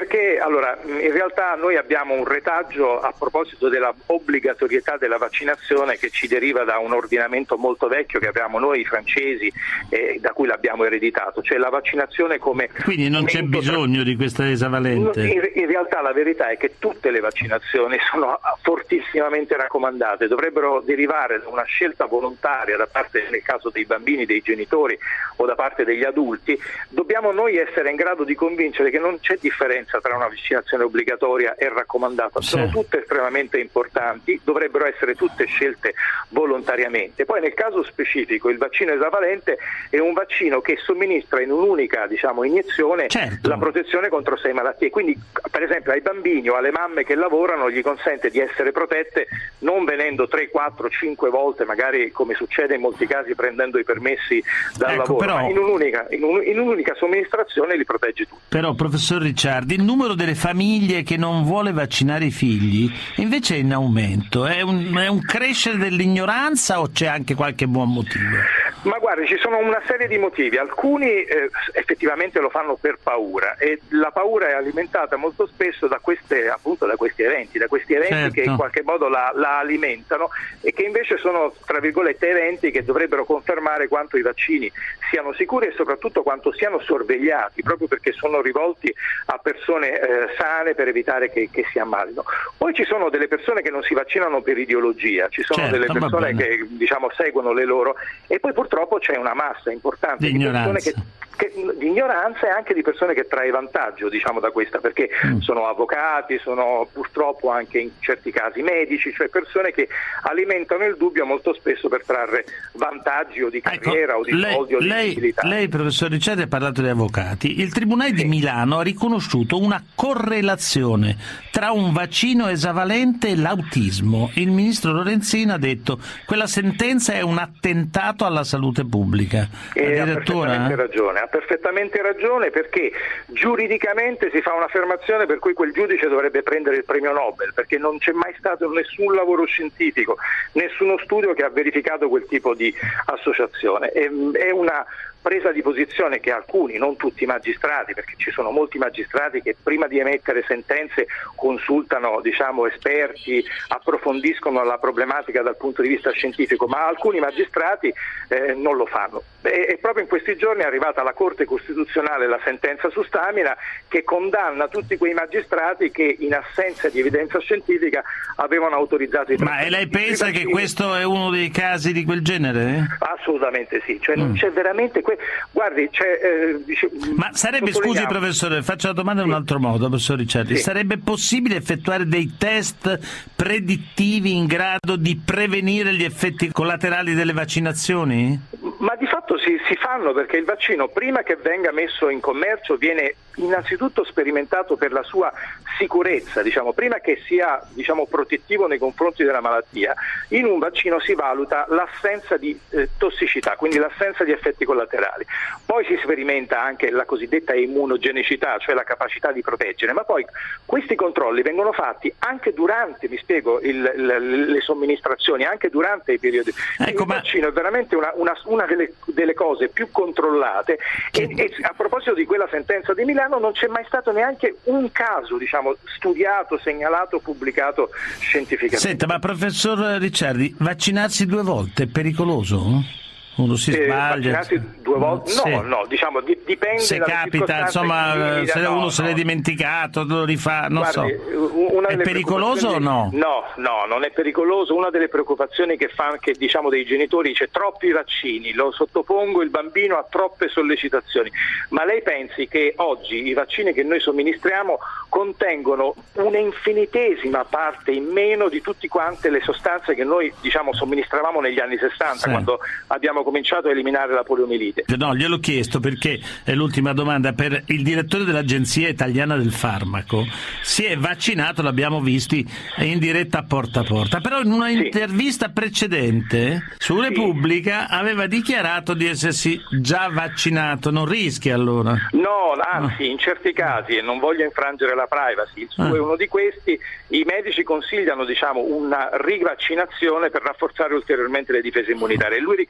Speaker 13: perché allora in realtà noi abbiamo un retaggio a proposito della obbligatorietà della vaccinazione che ci deriva da un ordinamento molto vecchio che abbiamo noi francesi e da cui l'abbiamo ereditato, cioè la vaccinazione come...
Speaker 11: Quindi non c'è bisogno di questa esavalente?
Speaker 13: In, in realtà la verità è che tutte le vaccinazioni sono fortissimamente raccomandate, dovrebbero derivare da una scelta volontaria da parte, nel caso dei bambini, dei genitori o da parte degli adulti. Dobbiamo noi essere in grado di convincere che non c'è differenza tra una vaccinazione obbligatoria e raccomandata,
Speaker 11: sì.
Speaker 13: Sono tutte estremamente importanti, dovrebbero essere tutte scelte volontariamente. Poi nel caso specifico il vaccino esavalente è un vaccino che somministra in un'unica, diciamo, iniezione, certo, la protezione contro sei malattie, quindi per esempio ai bambini o alle mamme che lavorano gli consente di essere protette non venendo tre, quattro, cinque volte, magari come succede in molti casi prendendo i permessi dal
Speaker 11: ecco,
Speaker 13: lavoro,
Speaker 11: però...
Speaker 13: ma in un'unica, in, un, in un'unica somministrazione li protegge tutti.
Speaker 11: Però professor Ricciardi, il numero delle famiglie che non vuole vaccinare i figli invece è in aumento, è un, è un crescere dell'ignoranza o c'è anche qualche buon motivo?
Speaker 13: Ma guardi, ci sono una serie di motivi, alcuni eh, effettivamente lo fanno per paura e la paura è alimentata molto spesso da queste, appunto, da questi eventi, da questi eventi certo. che in qualche modo la, la alimentano e che invece sono, tra virgolette, eventi che dovrebbero confermare quanto i vaccini siano sicuri e soprattutto quanto siano sorvegliati, proprio perché sono rivolti a persone eh, sane per evitare che, che si ammalino. Poi ci sono delle persone che non si vaccinano per ideologia, ci sono certo, delle persone che diciamo seguono le loro e poi purtroppo c'è una massa importante di, di persone che, che, di ignoranza e anche di persone che trae vantaggio, diciamo, da questa, perché mm. sono avvocati, sono purtroppo anche in certi casi medici, cioè persone che alimentano il dubbio molto spesso per trarre vantaggi o di carriera ecco, o di
Speaker 11: lei,
Speaker 13: soldi o di
Speaker 11: lei,
Speaker 13: visibilità.
Speaker 11: Lei, professor Ricciardi, ha parlato di avvocati. Il Tribunale sì. di Milano ha riconosciuto una correlazione tra un vaccino esavalente e l'autismo. Il ministro Lorenzin ha detto quella sentenza è un attentato alla salute pubblica.
Speaker 13: E ha perfettamente ragione, ha perfettamente ragione perché giuridicamente si fa un'affermazione per cui quel giudice dovrebbe prendere il premio Nobel, perché non c'è mai stato nessun lavoro scientifico, nessuno studio che ha verificato quel tipo di associazione. È, è una presa di posizione che alcuni, non tutti i magistrati, perché ci sono molti magistrati che prima di emettere sentenze consultano, diciamo, esperti, approfondiscono la problematica dal punto di vista scientifico, ma alcuni magistrati eh, non lo fanno. E, e proprio in questi giorni è arrivata alla Corte Costituzionale la sentenza su Stamina che condanna tutti quei magistrati che in assenza di evidenza scientifica avevano autorizzato i
Speaker 11: trattamenti. Ma e lei pensa che questo è uno dei casi di quel genere?
Speaker 13: Assolutamente sì, cioè non
Speaker 11: mm.
Speaker 13: c'è veramente que- guardi c'è eh, dice,
Speaker 11: ma sarebbe, scusi professore, faccio la domanda in un altro modo, professor Ricciardi, sì. sarebbe possibile effettuare dei test predittivi in grado di prevenire gli effetti collaterali delle vaccinazioni?
Speaker 13: Ma di fatto si, si fanno, perché il vaccino prima che venga messo in commercio viene innanzitutto sperimentato per la sua sicurezza, diciamo, prima che sia, diciamo, protettivo nei confronti della malattia. In un vaccino si valuta l'assenza di eh, tossicità, quindi l'assenza di effetti collaterali. Poi si sperimenta anche la cosiddetta immunogenicità, cioè la capacità di proteggere, ma poi questi controlli vengono fatti anche durante, mi spiego, il, il, le somministrazioni, anche durante i periodi.
Speaker 11: Ecco,
Speaker 13: il
Speaker 11: ma...
Speaker 13: vaccino è veramente una, una, una delle, delle cose più controllate e, e a proposito di quella sentenza di Milano non c'è mai stato neanche un caso, diciamo, studiato, segnalato, pubblicato scientificamente.
Speaker 11: Senta, ma professor Ricciardi, vaccinarsi due volte è pericoloso? Uno si
Speaker 13: eh,
Speaker 11: sbaglia?
Speaker 13: Vaccinarsi due volte? No, sì. no, diciamo, di, dipende
Speaker 11: se
Speaker 13: dalle
Speaker 11: capita, insomma, se
Speaker 13: no,
Speaker 11: uno
Speaker 13: no.
Speaker 11: se l'è dimenticato, lo rifà, non
Speaker 13: Guardi,
Speaker 11: so.
Speaker 13: Una
Speaker 11: è pericoloso o no?
Speaker 13: No, no, non è pericoloso. Una delle preoccupazioni che fa anche, diciamo, dei genitori, c'è troppi vaccini, lo sottopongo il bambino a troppe sollecitazioni. Ma lei pensi che oggi i vaccini che noi somministriamo contengono un'infinitesima parte in meno di tutte quante le sostanze che noi, diciamo, somministravamo negli anni sessanta, sì. quando abbiamo cominciato a eliminare la poliomielite.
Speaker 11: No, gliel'ho chiesto perché è l'ultima domanda. Per il direttore dell'Agenzia Italiana del Farmaco si è vaccinato, l'abbiamo visti in diretta a Porta a Porta, però in una sì. intervista precedente su Repubblica sì. aveva dichiarato di essersi già vaccinato. Non rischia allora?
Speaker 13: No, anzi, no. in certi casi, e non voglio infrangere la privacy, il suo ah. è uno di questi, i medici consigliano, diciamo, una rivaccinazione per rafforzare ulteriormente le difese immunitarie. Lui ricadeva anche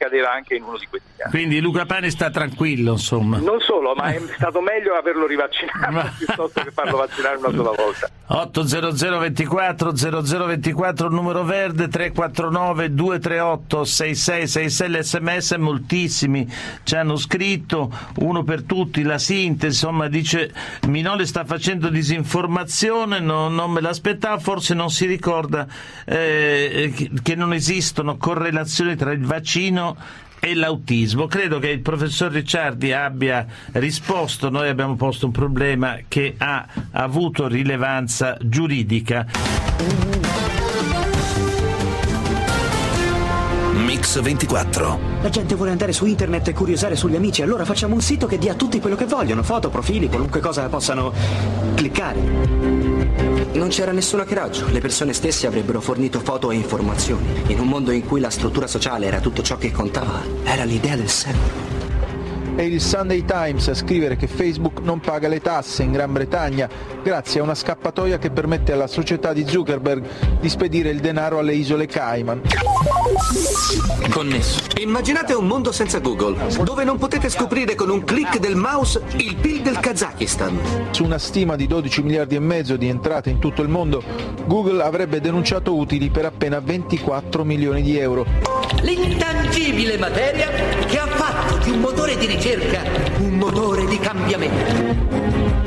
Speaker 12: anche in uno di questi casi.
Speaker 11: Quindi Luca Pani sta tranquillo, insomma.
Speaker 12: Non solo, ma è stato meglio averlo rivaccinato ma... piuttosto che farlo vaccinare una sola volta.
Speaker 11: otto zero zero ventiquattro zero zero ventiquattro il numero verde, tre quattro nove due tre otto sei sei sei sei l'esse emme esse, moltissimi ci hanno scritto, uno per tutti, la sintesi, insomma, dice Minoli sta facendo disinformazione, no, non me l'aspettavo, forse non si ricorda eh, che non esistono correlazioni tra il vaccino e l'autismo. Credo che il professor Ricciardi abbia risposto, noi abbiamo posto un problema che ha avuto rilevanza giuridica.
Speaker 1: Mix ventiquattro.
Speaker 14: La gente vuole andare su internet e curiosare sugli amici, allora facciamo un sito che dia a tutti quello che vogliono, foto, profili, qualunque cosa possano cliccare.
Speaker 15: Non c'era nessun hackeraggio, le persone stesse avrebbero fornito foto e informazioni. In un mondo in cui la struttura sociale era tutto ciò che contava, era l'idea del secolo.
Speaker 16: È il Sunday Times a scrivere che Facebook non paga le tasse in Gran Bretagna grazie a una scappatoia che permette alla società di Zuckerberg di spedire il denaro alle isole Cayman.
Speaker 15: Connesso. Immaginate un mondo senza Google, dove non potete scoprire con un click del mouse il P I L del Kazakistan.
Speaker 16: Su una stima di dodici miliardi e mezzo di entrate in tutto il mondo, Google avrebbe denunciato utili per appena ventiquattro milioni di euro.
Speaker 17: L'intangibile materia che ha fatto di un motore di ricerca un motore di cambiamento.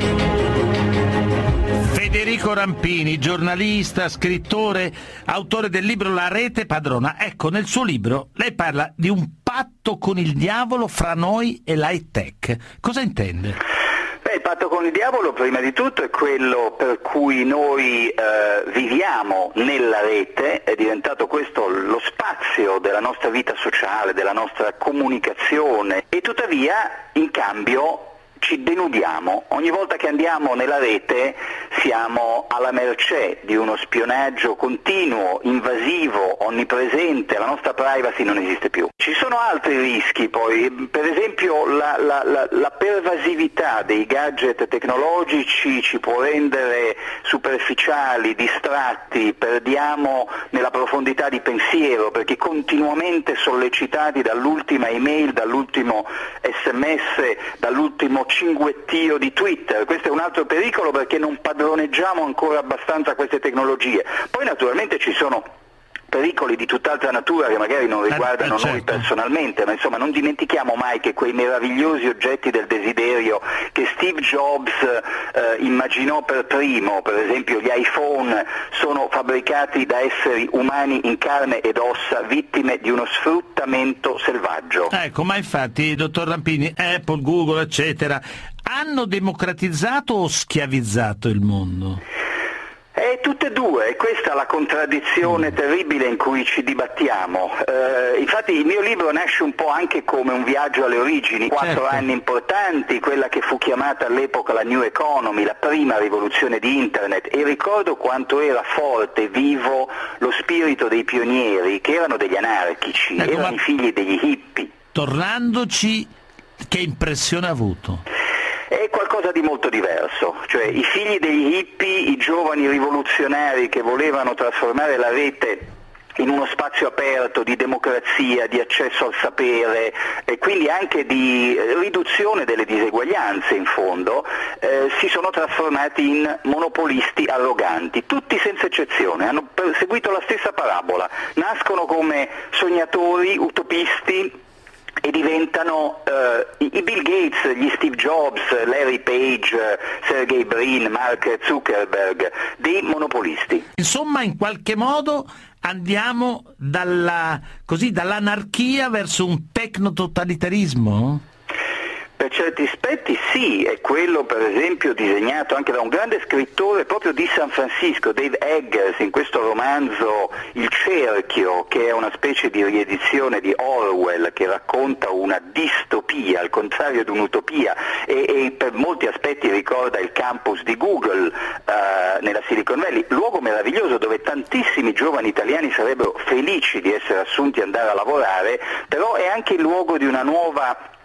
Speaker 11: Federico Rampini, giornalista, scrittore, autore del libro La rete padrona. Ecco, nel suo libro lei parla di un patto con il diavolo fra noi e l'high tech. Cosa intende?
Speaker 12: Beh, il patto con il diavolo prima di tutto è quello per cui noi eh, viviamo nella rete, è diventato questo lo spazio della nostra vita sociale, della nostra comunicazione, e tuttavia in cambio ci denudiamo. Ogni volta che andiamo nella rete siamo alla mercé di uno spionaggio continuo, invasivo, onnipresente, la nostra privacy non esiste più. Ci sono altri rischi poi, per esempio la, la, la, la pervasività dei gadget tecnologici ci può rendere superficiali, distratti, perdiamo nella profondità di pensiero perché continuamente sollecitati dall'ultima email, dall'ultimo sms, dall'ultimo cinguettio di Twitter. Questo è un altro pericolo perché non padroneggiamo ancora abbastanza queste tecnologie. Poi naturalmente ci sono pericoli di tutt'altra natura che magari non riguardano eh, certo. noi personalmente, ma insomma non dimentichiamo mai che quei meravigliosi oggetti del desiderio che Steve Jobs eh, immaginò per primo, per esempio gli iPhone, sono fabbricati da esseri umani in carne ed ossa, vittime di uno sfruttamento selvaggio.
Speaker 11: Ecco, ma infatti, dottor Rampini, Apple, Google, eccetera, hanno democratizzato o schiavizzato il mondo?
Speaker 12: Eh, tutte e due, e questa è la contraddizione terribile in cui ci dibattiamo. Eh, infatti il mio libro nasce un po' anche come un viaggio alle origini, quattro certo. anni importanti, quella che fu chiamata all'epoca la New Economy, la prima rivoluzione di Internet, e ricordo quanto era forte, vivo lo spirito dei pionieri, che erano degli anarchici, ecco, erano i figli degli hippie.
Speaker 11: Tornandoci, che impressione ha avuto?
Speaker 12: È qualcosa di molto diverso, cioè i figli degli hippie, i giovani rivoluzionari che volevano trasformare la rete in uno spazio aperto di democrazia, di accesso al sapere e quindi anche di riduzione delle diseguaglianze in fondo, eh, si sono trasformati in monopolisti arroganti, tutti senza eccezione, hanno seguito la stessa parabola, nascono come sognatori, utopisti, e diventano uh, i Bill Gates, gli Steve Jobs, Larry Page, Sergey Brin, Mark Zuckerberg, dei monopolisti.
Speaker 11: Insomma, in qualche modo andiamo dalla, così, dall'anarchia verso un tecnototalitarismo?
Speaker 12: Per certi aspetti sì, è quello per esempio disegnato anche da un grande scrittore proprio di San Francisco, Dave Eggers, in questo romanzo Il cerchio, che è una specie di riedizione di Orwell che racconta una distopia, al contrario di un'utopia, e, e per molti aspetti ricorda il campus di Google uh, nella Silicon Valley, luogo meraviglioso dove tantissimi giovani italiani sarebbero felici di essere assunti e andare a lavorare, però è anche il luogo di una nuova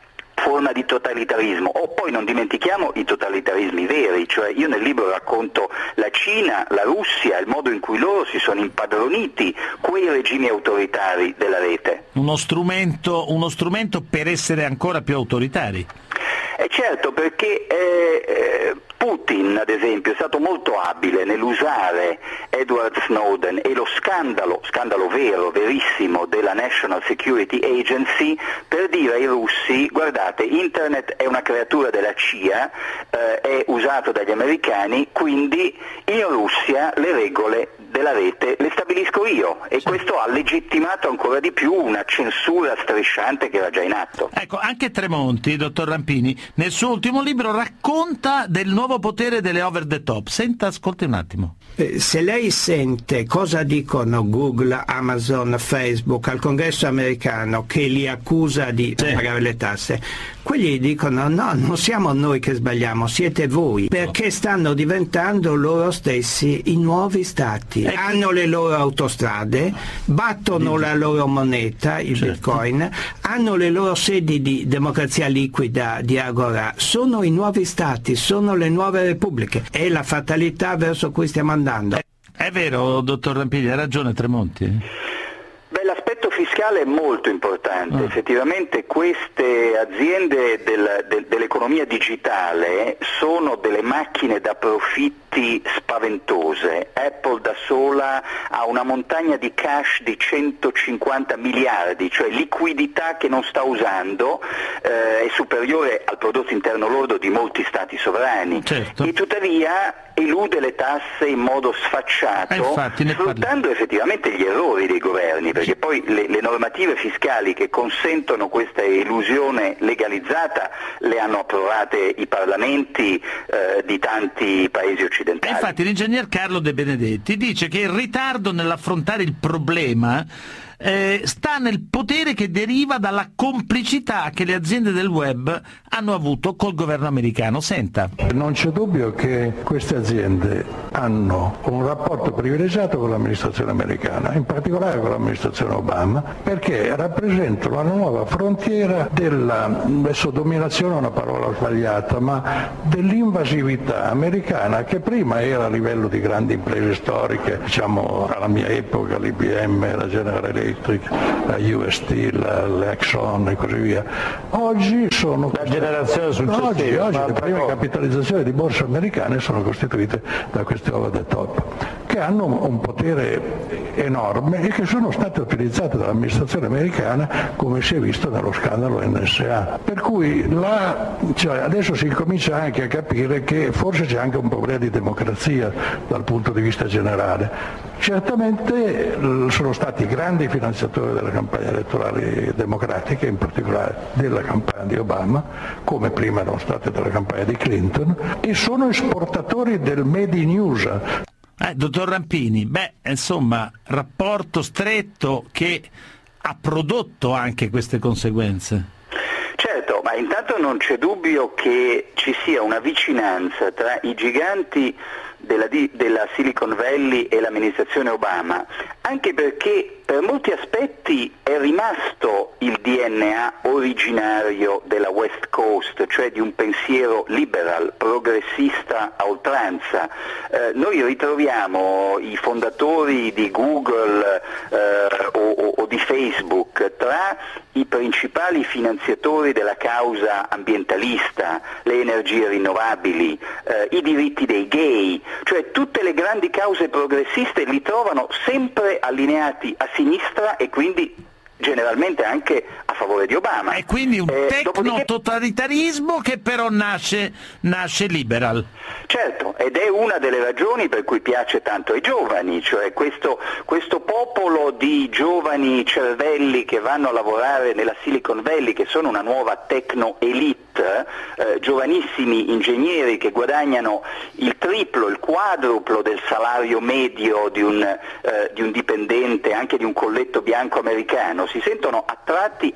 Speaker 18: forma di totalitarismo. O poi non dimentichiamo i totalitarismi veri, cioè io nel libro racconto la Cina, la Russia, il modo in cui loro si sono impadroniti quei regimi autoritari della rete.
Speaker 11: Uno strumento, uno strumento per essere ancora più autoritari.
Speaker 18: Eh certo, perché eh, Putin, ad esempio, è stato molto abile nell'usare Edward Snowden e lo scandalo, scandalo vero, verissimo, della National Security Agency per dire ai russi: guardate, Internet è una creatura della C I A, eh, è usato dagli americani, quindi in Russia le regole della rete le stabilisco io, e sì. Questo ha legittimato ancora di più una censura strisciante che era già in atto.
Speaker 11: Ecco, anche Tremonti, dottor Rampini, nel suo ultimo libro racconta del nuovo potere delle over the top. Senta, ascolti un attimo.
Speaker 19: Eh, se lei sente cosa dicono Google, Amazon, Facebook al Congresso americano, che li accusa di sì. pagare le tasse, quelli dicono: no, non siamo noi che sbagliamo, siete voi, perché stanno diventando loro stessi i nuovi stati. Ecco. Hanno le loro autostrade, battono la loro moneta, il certo. Bitcoin, hanno le loro sedi di democrazia liquida, di Agora, sono i nuovi stati, sono le nuove repubbliche, è la fatalità verso cui stiamo andando.
Speaker 11: È vero, dottor Rampini, ha ragione Tremonti.
Speaker 18: Beh, l'aspetto fiscale è molto importante, mm. effettivamente queste aziende del, del, dell'economia digitale sono delle macchine da profitti spaventose. Apple da sola ha una montagna di cash di centocinquanta miliardi, cioè liquidità che non sta usando, eh, è superiore al prodotto interno lordo di molti stati sovrani, certo. E tuttavia elude le tasse in modo sfacciato, eh, infatti, sfruttando effettivamente gli errori dei governi, perché poi le, le normative fiscali che consentono questa elusione legalizzata le hanno approvate i parlamenti eh, di tanti paesi occidentali.
Speaker 11: E infatti l'ingegner Carlo De Benedetti dice che il ritardo nell'affrontare il problema Eh, sta nel potere che deriva dalla complicità che le aziende del web hanno avuto col governo americano. Senta.
Speaker 20: Non c'è dubbio che queste aziende hanno un rapporto privilegiato con l'amministrazione americana, in particolare con l'amministrazione Obama, perché rappresentano la nuova frontiera della, adesso dominazione è una parola sbagliata, ma dell'invasività americana, che prima era a livello di grandi imprese storiche, diciamo alla mia epoca l'I B M, la General Electric, la U S Steel, l'Exxon e così via. Oggi sono la generazione successiva. Oggi, oggi le prime cosa. capitalizzazioni di borsa americane sono costituite da queste over the top, che hanno un potere enorme e che sono state utilizzate dall'amministrazione americana, come si è visto nello scandalo N S A. Per cui la, cioè, adesso si incomincia anche a capire che forse c'è anche un problema di democrazia dal punto di vista generale. Certamente sono stati grandi finanziatori della campagna elettorale democratica, in particolare della campagna di Obama, come prima erano state della campagna di Clinton, e sono esportatori del Made in U S A.
Speaker 11: Eh, dottor Rampini, beh, insomma, rapporto stretto che ha prodotto anche queste conseguenze.
Speaker 18: Certo, ma intanto non c'è dubbio che ci sia una vicinanza tra i giganti della, della Silicon Valley e l'amministrazione Obama, anche perché per molti aspetti è rimasto il D N A originario della West Coast, cioè di un pensiero liberal, progressista a oltranza. Eh, noi ritroviamo i fondatori di Google eh, o, o, o di Facebook tra i principali finanziatori della causa ambientalista, le energie rinnovabili, eh, i diritti dei gay, cioè tutte le grandi cause progressiste li trovano sempre allineati a sinistra e quindi generalmente anche a favore di Obama.
Speaker 11: E quindi un
Speaker 18: eh,
Speaker 11: tecno-totalitarismo che però nasce, nasce liberal.
Speaker 18: Certo, ed è una delle ragioni per cui piace tanto ai giovani, cioè questo, questo popolo di giovani cervelli che vanno a lavorare nella Silicon Valley, che sono una nuova tecno-elite, eh, giovanissimi ingegneri che guadagnano il triplo, il quadruplo del salario medio di un, eh, di un dipendente, anche di un colletto bianco americano, si sentono attratti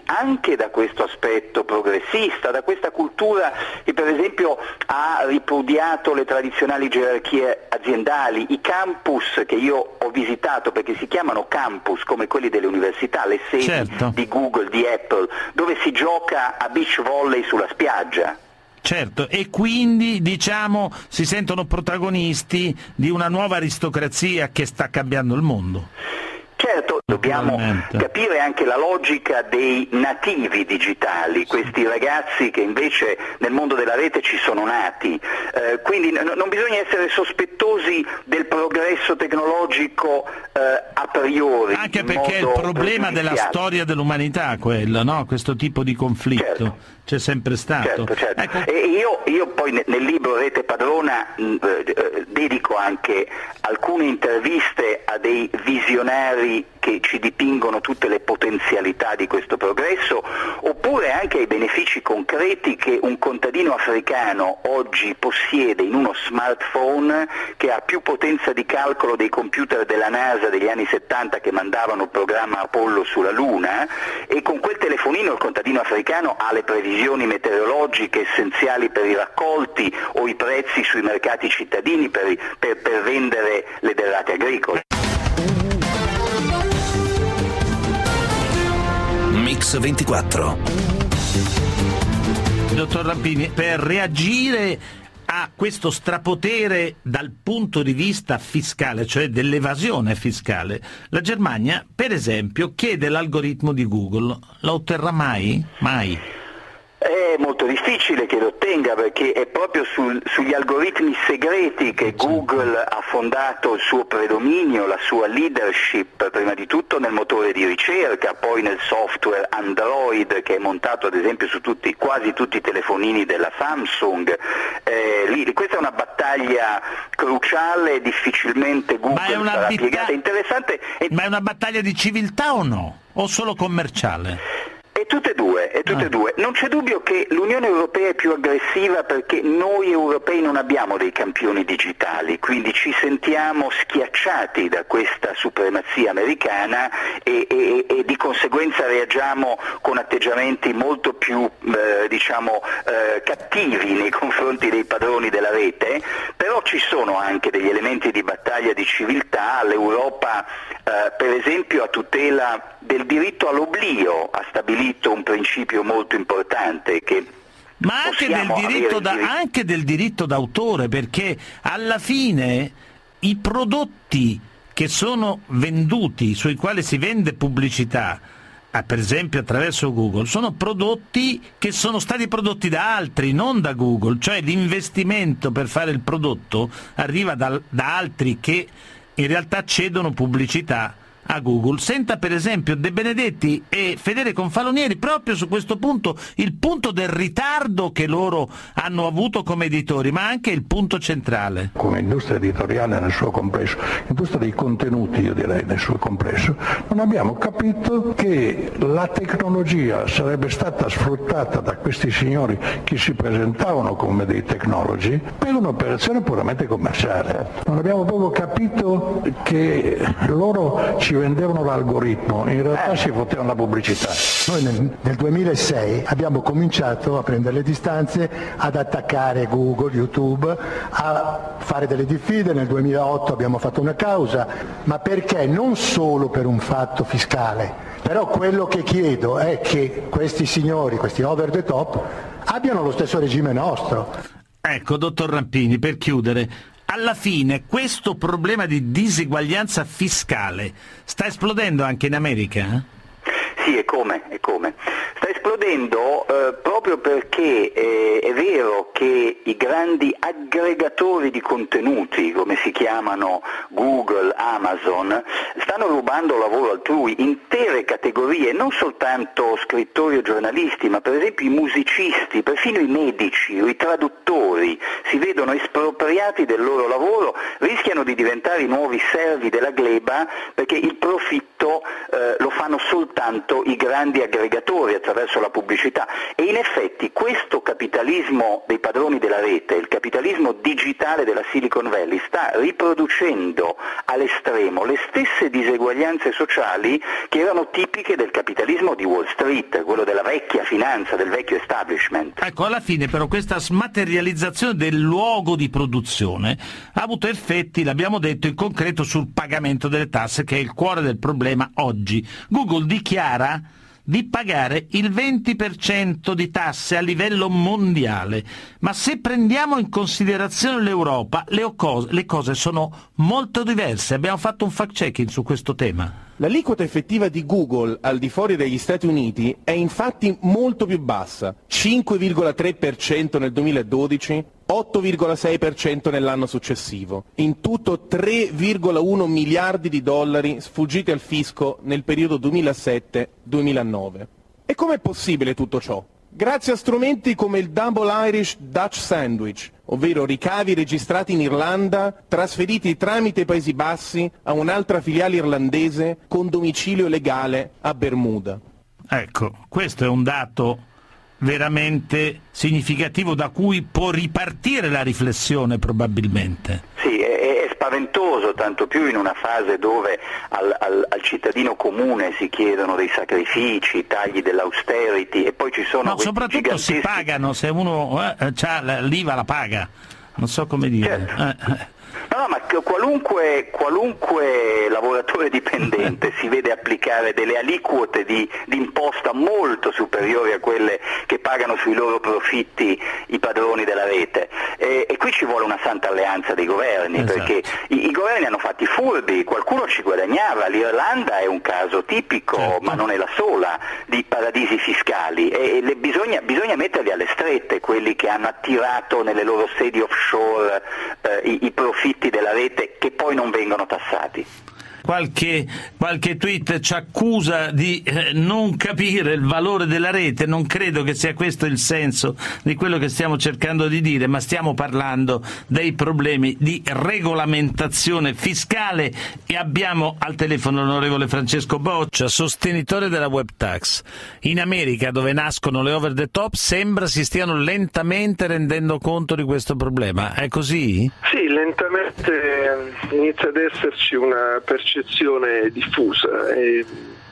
Speaker 18: anche da questo aspetto progressista, da questa cultura che per esempio ha ripudiato le tradizionali gerarchie aziendali, i campus che io ho visitato, perché si chiamano campus come quelli delle università, le sedi certo. di Google, di Apple, dove si gioca a beach volley sulla spiaggia.
Speaker 11: Certo, e quindi diciamo si sentono protagonisti di una nuova aristocrazia che sta cambiando il mondo.
Speaker 18: Certo, dobbiamo capire anche la logica dei nativi digitali, questi ragazzi che invece nel mondo della rete ci sono nati, eh, quindi n- non bisogna essere sospettosi del progresso tecnologico eh, a priori.
Speaker 11: Anche perché è il problema della storia dell'umanità quello, no? Questo tipo di conflitto. Certo. C'è sempre stato.
Speaker 18: Certo, certo.
Speaker 11: Ecco.
Speaker 18: E io, io poi nel libro Rete Padrona mh, eh, dedico anche alcune interviste a dei visionari che ci dipingono tutte le potenzialità di questo progresso, oppure anche ai benefici concreti che un contadino africano oggi possiede in uno smartphone che ha più potenza di calcolo dei computer della NASA degli anni settanta che mandavano il programma Apollo sulla Luna, e con quel telefonino il contadino africano ha le previsioni meteorologiche essenziali per i raccolti o i prezzi sui mercati cittadini per, per, per vendere le derrate agricole.
Speaker 1: Mix ventiquattro.
Speaker 11: Dottor Rampini, per reagire a questo strapotere dal punto di vista fiscale, cioè dell'evasione fiscale, la Germania, per esempio, chiede l'algoritmo di Google. Lo otterrà mai? Mai.
Speaker 18: È molto difficile che lo ottenga, perché è proprio sul, sugli algoritmi segreti che Google ha fondato il suo predominio, la sua leadership, prima di tutto nel motore di ricerca, poi nel software Android che è montato ad esempio su tutti, quasi tutti i telefonini della Samsung. Eh, lì, questa è una battaglia cruciale, difficilmente Google
Speaker 11: Ma è una
Speaker 18: sarà
Speaker 11: bitta-
Speaker 18: piegata. Interessante.
Speaker 11: Ma è una battaglia di civiltà o no? O solo commerciale?
Speaker 18: E tutte e due, e tutte e due. Non c'è dubbio che l'Unione Europea è più aggressiva perché noi europei non abbiamo dei campioni digitali, quindi ci sentiamo schiacciati da questa supremazia americana e, e, e di conseguenza reagiamo con atteggiamenti molto più eh, diciamo eh, cattivi nei confronti dei padroni della rete, però ci sono anche degli elementi di battaglia di civiltà. L'Europa eh, per esempio a tutela del diritto all'oblio ha stabilito un principio molto importante, che
Speaker 11: ma anche del diritto, da, diritto... anche del diritto d'autore, perché alla fine i prodotti che sono venduti, sui quali si vende pubblicità, ah, per esempio attraverso Google, sono prodotti che sono stati prodotti da altri, non da Google, cioè l'investimento per fare il prodotto arriva da, da altri che in realtà cedono pubblicità a Google. Senta per esempio De Benedetti e Fedele Confalonieri proprio su questo punto, il punto del ritardo che loro hanno avuto come editori, ma anche il punto centrale.
Speaker 20: Come industria editoriale nel suo complesso, industria dei contenuti io direi nel suo complesso, non abbiamo capito che la tecnologia sarebbe stata sfruttata da questi signori che si presentavano come dei tecnologi per un'operazione puramente commerciale. Non abbiamo proprio capito che loro ci vendevano l'algoritmo, in realtà si fottevano la pubblicità.
Speaker 21: Noi nel, nel duemilasei abbiamo cominciato a prendere le distanze, ad attaccare Google, YouTube, a fare delle diffide. Nel duemilaotto abbiamo fatto una causa, ma perché? Non solo per un fatto fiscale, però quello che chiedo è che questi signori, questi over the top, abbiano lo stesso regime nostro.
Speaker 11: Ecco, dottor Rampini, per chiudere, alla fine questo problema di diseguaglianza fiscale sta esplodendo anche in America?
Speaker 18: Sì, e come, e come. Sta esplodendo eh, proprio perché eh, è vero che i grandi aggregatori di contenuti, come si chiamano Google, Amazon, stanno rubando lavoro altrui, intere categorie, non soltanto scrittori o giornalisti, ma per esempio i musicisti, perfino i medici o i traduttori si vedono espropriati del loro lavoro, rischiano di diventare i nuovi servi della gleba perché il profitto eh, lo fanno soltanto i grandi aggregatori attraverso la pubblicità, e in effetti questo capitalismo dei padroni della rete, il capitalismo digitale della Silicon Valley, sta riproducendo all'estremo le stesse diseguaglianze sociali che erano tipiche del capitalismo di Wall Street, quello della vecchia finanza, del vecchio establishment.
Speaker 11: Ecco, alla fine però questa smaterializzazione del luogo di produzione ha avuto effetti, l'abbiamo detto, in concreto sul pagamento delle tasse, che è il cuore del problema oggi. Google dichiara di pagare il venti per cento di tasse a livello mondiale, ma se prendiamo in considerazione l'Europa, le, cose, le cose sono molto diverse. Abbiamo fatto un fact-checking su questo tema.
Speaker 4: L'aliquota effettiva di Google al di fuori degli Stati Uniti è infatti molto più bassa, cinque virgola tre per cento nel duemiladodici, otto virgola sei per cento nell'anno successivo. In tutto tre virgola uno miliardi di dollari sfuggiti al fisco nel periodo duemilasette duemilanove. E com'è possibile tutto ciò? Grazie a strumenti come il Double Irish Dutch Sandwich, ovvero ricavi registrati in Irlanda, trasferiti tramite i Paesi Bassi a un'altra filiale irlandese con domicilio legale a Bermuda.
Speaker 11: Ecco, questo è un dato veramente significativo da cui può ripartire la riflessione probabilmente.
Speaker 18: Sì, è, è spaventoso, tanto più in una fase dove al, al, al cittadino comune si chiedono dei sacrifici, tagli dell'austerity, e poi ci sono...
Speaker 11: No, soprattutto giganteschi... si pagano, se uno eh, ha l'I V A la paga, non so come dire.
Speaker 18: Certo.
Speaker 11: Eh.
Speaker 18: No, ma qualunque, qualunque lavoratore dipendente si vede applicare delle aliquote di, di imposta molto superiori a quelle che pagano sui loro profitti i padroni della rete, e, e qui ci vuole una santa alleanza dei governi, esatto. Perché i, i governi hanno fatti furbi, qualcuno ci guadagnava. L'Irlanda è un caso tipico, certo. Ma non è la sola, di paradisi fiscali, e, e le bisogna, bisogna metterli alle strette quelli che hanno attirato nelle loro sedi offshore eh, i, i profitti della rete, che poi non vengono tassati.
Speaker 11: Qualche, qualche tweet ci accusa di eh, non capire il valore della rete. Non credo che sia questo il senso di quello che stiamo cercando di dire, ma stiamo parlando dei problemi di regolamentazione fiscale, e abbiamo al telefono l'onorevole Francesco Boccia, sostenitore della web tax. In America, dove nascono le over the top, sembra si stiano lentamente rendendo conto di questo problema. È così?
Speaker 22: Sì, lentamente inizia ad esserci una percezione diffusa. E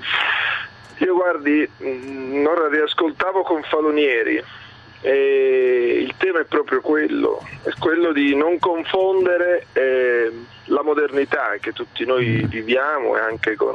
Speaker 22: io guardi, ora riascoltavo con Falonieri, e il tema è proprio quello, è quello di non confondere eh, la modernità che tutti noi viviamo, e anche con,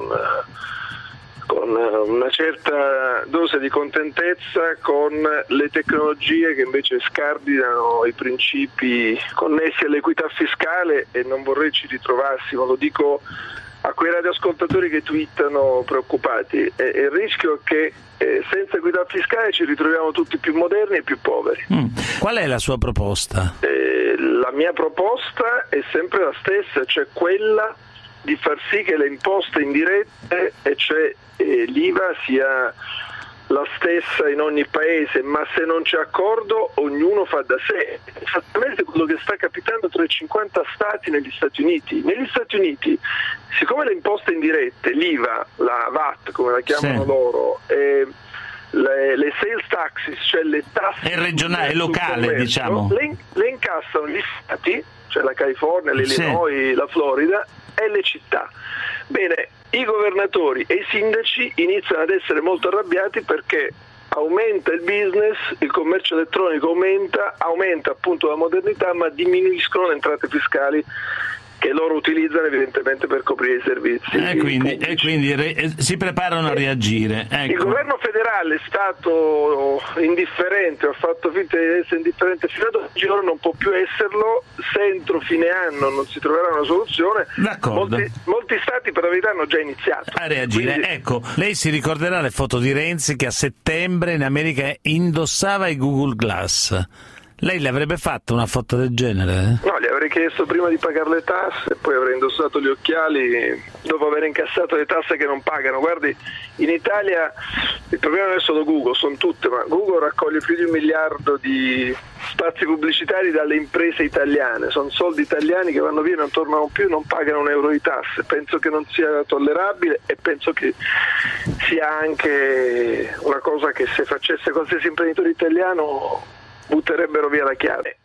Speaker 22: con una certa dose di contentezza, con le tecnologie che invece scardinano i principi connessi all'equità fiscale, e non vorrei ci ritrovassimo, lo dico a quei radioascoltatori che twittano preoccupati. E, e il rischio è che eh, senza equità fiscale ci ritroviamo tutti più moderni e più poveri.
Speaker 11: Mm. Qual è la sua proposta?
Speaker 22: Eh, la mia proposta è sempre la stessa, cioè quella di far sì che le imposte indirette, e cioè eh, l'I V A, sia la stessa in ogni paese, ma se non c'è accordo ognuno fa da sé. Esattamente quello che sta capitando tra i cinquanta stati negli Stati Uniti. Negli Stati Uniti, siccome le imposte indirette, l'I V A, la V A T come la chiamano sì. loro, eh, le, le sales taxes, cioè le tasse
Speaker 11: è regionale, locale, diciamo,
Speaker 22: le, le incassano gli stati, cioè la California, l'Illinois, sì. la Florida e le città. Bene, i governatori e i sindaci iniziano ad essere molto arrabbiati perché aumenta il business, il commercio elettronico aumenta, aumenta appunto la modernità, ma diminuiscono le entrate fiscali che loro utilizzano evidentemente per coprire i servizi.
Speaker 11: E eh, quindi, e quindi re, si preparano a reagire. Ecco.
Speaker 22: Il governo federale è stato indifferente, ha fatto finta di essere indifferente fino ad oggi, ora non può più esserlo. Se entro fine anno non si troverà una soluzione, molti, molti stati per la verità hanno già iniziato
Speaker 11: a reagire. Quindi... Ecco, lei si ricorderà le foto di Renzi che a settembre in America indossava i Google Glass. Lei le avrebbe fatto una foto del genere?
Speaker 22: No, le avrei chiesto prima di pagare le tasse, poi avrei indossato gli occhiali dopo aver incassato le tasse che non pagano. Guardi, in Italia il problema non è solo Google, sono tutte, ma Google raccoglie più di un miliardo di spazi pubblicitari dalle imprese italiane, sono soldi italiani che vanno via, non tornano più, non pagano un euro di tasse. Penso che non sia tollerabile e penso che sia anche una cosa che se facesse qualsiasi imprenditore italiano butterebbero via la chiave.